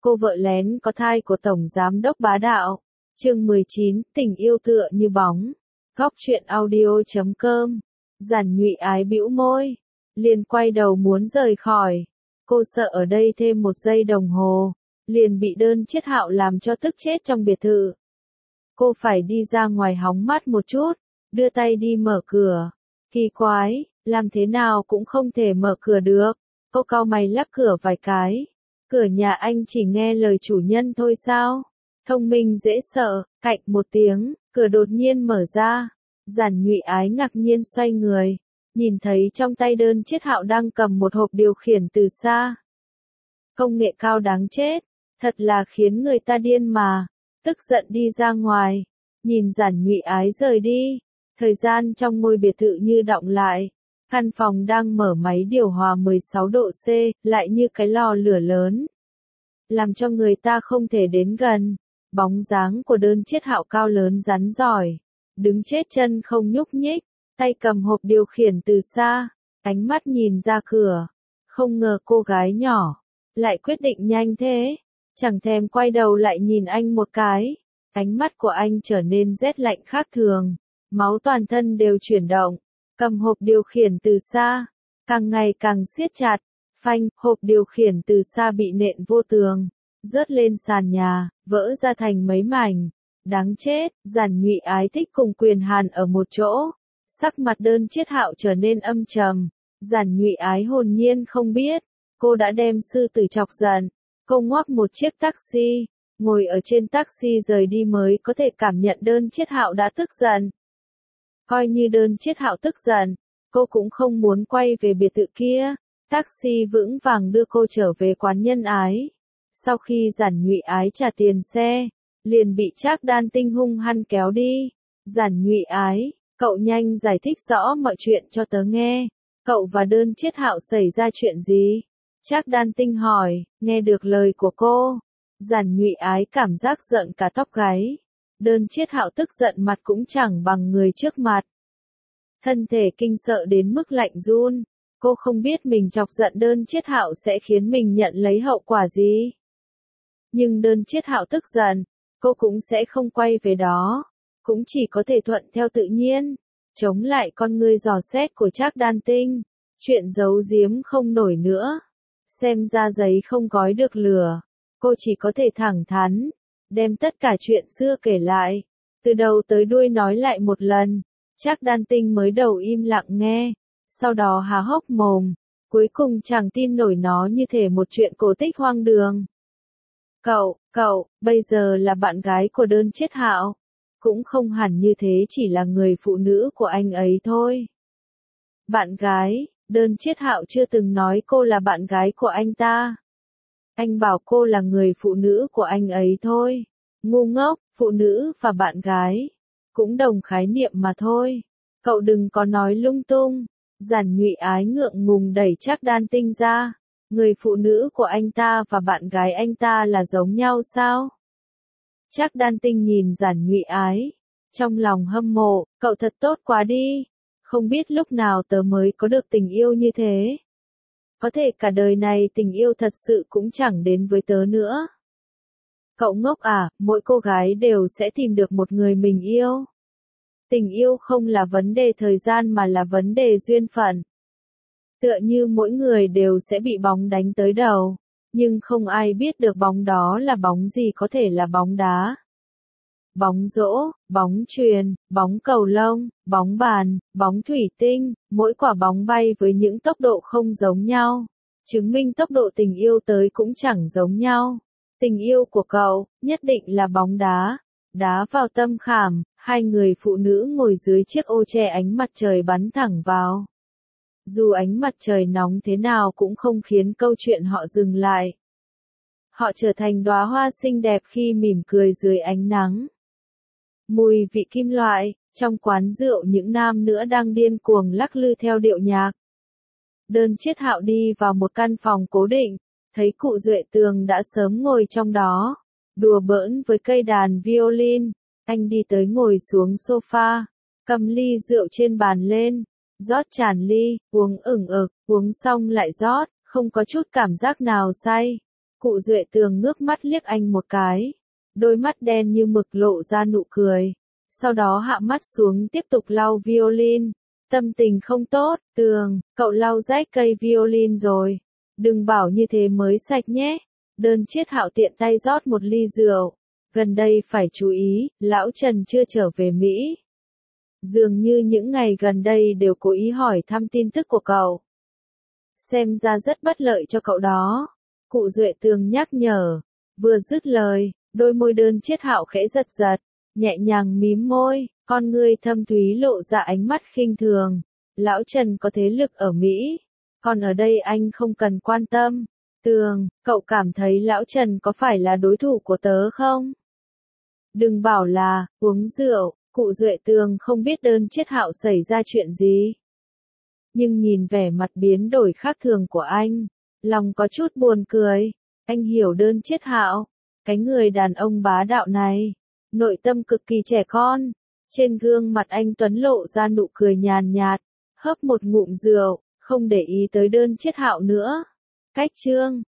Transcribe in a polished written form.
Cô vợ lén có thai của Tổng Giám đốc bá đạo. Chương 19, tình yêu tựa như bóng. Góc truyện audio.com. Giản Nhụy Ái bĩu môi, liền quay đầu muốn rời khỏi. Cô sợ ở đây thêm một giây đồng hồ, liền bị Đơn Chiết Hạo làm cho tức chết trong biệt thự. Cô phải đi ra ngoài hóng mát một chút, đưa tay đi mở cửa. Kỳ quái, làm thế nào cũng không thể mở cửa được. Cô cau mày lắc cửa vài cái. Cửa nhà anh chỉ nghe lời chủ nhân thôi sao? Thông minh dễ sợ. Cạnh một tiếng, cửa đột nhiên mở ra. Giản Nhụy Ái ngạc nhiên xoay người, nhìn thấy trong tay Đơn Chiết Hạo đang cầm một hộp điều khiển từ xa. Công nghệ cao đáng chết, thật là khiến người ta điên mà. Tức giận đi ra ngoài, nhìn Giản Nhụy Ái rời đi. Thời gian trong ngôi biệt thự như đọng lại. Căn phòng đang mở máy điều hòa 16 độ C, lại như cái lò lửa lớn, làm cho người ta không thể đến gần. Bóng dáng của Đơn Chiết Hạo cao lớn rắn giỏi, đứng chết chân không nhúc nhích, tay cầm hộp điều khiển từ xa, ánh mắt nhìn ra cửa. Không ngờ cô gái nhỏ lại quyết định nhanh thế, chẳng thèm quay đầu lại nhìn anh một cái. Ánh mắt của anh trở nên rét lạnh khác thường, máu toàn thân đều chuyển động. Cầm hộp điều khiển từ xa, càng ngày càng siết chặt. Phanh, hộp điều khiển từ xa bị nện vô tường, rớt lên sàn nhà, vỡ ra thành mấy mảnh. Đáng chết, Giản Nhụy Ái thích cùng Quyền Hàn ở một chỗ. Sắc mặt Đơn Chiết Hạo trở nên âm trầm. Giản Nhụy Ái hồn nhiên không biết, cô đã đem sư tử chọc giận. Cô ngoắc một chiếc taxi, ngồi ở trên taxi rời đi mới có thể cảm nhận Đơn Chiết Hạo đã tức giận. Coi như Đơn Chiết Hạo tức giận, cô cũng không muốn quay về biệt thự kia. Taxi vững vàng đưa cô trở về quán Nhân Ái. Sau khi Giản Nhụy Ái trả tiền xe, liền bị Trác Đan Tinh hung hăng kéo đi. Giản Nhụy Ái, cậu nhanh giải thích rõ mọi chuyện cho tớ nghe. Cậu và Đơn Chiết Hạo xảy ra chuyện gì? Trác Đan Tinh hỏi. Nghe được lời của cô, Giản Nhụy Ái cảm giác giận cả tóc gáy. Đơn Chiết Hạo tức giận mặt cũng chẳng bằng người trước mặt. Thân thể kinh sợ đến mức lạnh run. Cô không biết mình chọc giận Đơn Chiết Hạo sẽ khiến mình nhận lấy hậu quả gì. Nhưng Đơn Chiết Hạo tức giận, cô cũng sẽ không quay về đó. Cũng chỉ có thể thuận theo tự nhiên. Chống lại con ngươi dò xét của Trác Đan Tinh. Chuyện giấu giếm không nổi nữa. Xem ra giấy không gói được lửa. Cô chỉ có thể thẳng thắn, đem tất cả chuyện xưa kể lại. Từ đầu tới đuôi nói lại một lần. Trác Đan Tinh mới đầu im lặng nghe. Sau đó há hốc mồm, cuối cùng chẳng tin nổi nó như thể một chuyện cổ tích hoang đường. Cậu, bây giờ là bạn gái của Đơn Chiết Hạo. Cũng không hẳn như thế, chỉ là người phụ nữ của anh ấy thôi. Bạn gái, Đơn Chiết Hạo chưa từng nói cô là bạn gái của anh ta. Anh bảo cô là người phụ nữ của anh ấy thôi. Ngu ngốc, phụ nữ và bạn gái cũng đồng khái niệm mà thôi. Cậu đừng có nói lung tung. Giản Nhụy Ái ngượng ngùng đẩy Trác Đan Tinh ra. Người phụ nữ của anh ta và bạn gái anh ta là giống nhau sao? Trác Đan Tinh nhìn Giản Nhụy Ái, trong lòng hâm mộ. Cậu thật tốt quá đi. Không biết lúc nào tớ mới có được tình yêu như thế. Có thể cả đời này tình yêu thật sự cũng chẳng đến với tớ nữa. Cậu ngốc à, mỗi cô gái đều sẽ tìm được một người mình yêu. Tình yêu không là vấn đề thời gian mà là vấn đề duyên phận. Tựa như mỗi người đều sẽ bị bóng đánh tới đầu, nhưng không ai biết được bóng đó là bóng gì, có thể là bóng đá, bóng rổ, bóng chuyền, bóng cầu lông, bóng bàn, bóng thủy tinh, mỗi quả bóng bay với những tốc độ không giống nhau, chứng minh tốc độ tình yêu tới cũng chẳng giống nhau. Tình yêu của cậu, nhất định là bóng đá. Đá vào tâm khảm, hai người phụ nữ ngồi dưới chiếc ô che ánh mặt trời bắn thẳng vào. Dù ánh mặt trời nóng thế nào cũng không khiến câu chuyện họ dừng lại. Họ trở thành đóa hoa xinh đẹp khi mỉm cười dưới ánh nắng. Mùi vị kim loại, trong quán rượu những nam nữ đang điên cuồng lắc lư theo điệu nhạc. Đơn Chiết Hạo đi vào một căn phòng cố định, thấy cụ Duệ Tường đã sớm ngồi trong đó, đùa bỡn với cây đàn violin. Anh đi tới ngồi xuống sofa, cầm ly rượu trên bàn lên, rót tràn ly, uống ửng ực, uống xong lại rót, không có chút cảm giác nào say. Cụ Duệ Tường ngước mắt liếc anh một cái. Đôi mắt đen như mực lộ ra nụ cười. Sau đó hạ mắt xuống tiếp tục lau violin. Tâm tình không tốt, Tường, cậu lau rách cây violin rồi. Đừng bảo như thế mới sạch nhé. Đơn Chiết Hạo tiện tay rót một ly rượu. Gần đây phải chú ý, lão Trần chưa trở về Mỹ. Dường như những ngày gần đây đều cố ý hỏi thăm tin tức của cậu. Xem ra rất bất lợi cho cậu đó. Cụ Duệ Tường nhắc nhở. Vừa dứt lời, đôi môi Đơn Chiết Hạo khẽ giật giật, nhẹ nhàng mím môi, con ngươi thâm thúy lộ ra ánh mắt khinh thường. Lão Trần có thế lực ở Mỹ, còn ở đây anh không cần quan tâm. Tường, cậu cảm thấy lão Trần có phải là đối thủ của tớ không? Đừng bảo là, uống rượu, cụ Duệ Tường không biết Đơn Chiết Hạo xảy ra chuyện gì. Nhưng nhìn vẻ mặt biến đổi khác thường của anh, lòng có chút buồn cười. Anh hiểu Đơn Chiết Hạo, cái người đàn ông bá đạo này, nội tâm cực kỳ trẻ con. Trên gương mặt anh tuấn lộ ra nụ cười nhàn nhạt, hớp một ngụm rượu, không để ý tới Đơn Chiết Hạo nữa. Cách chương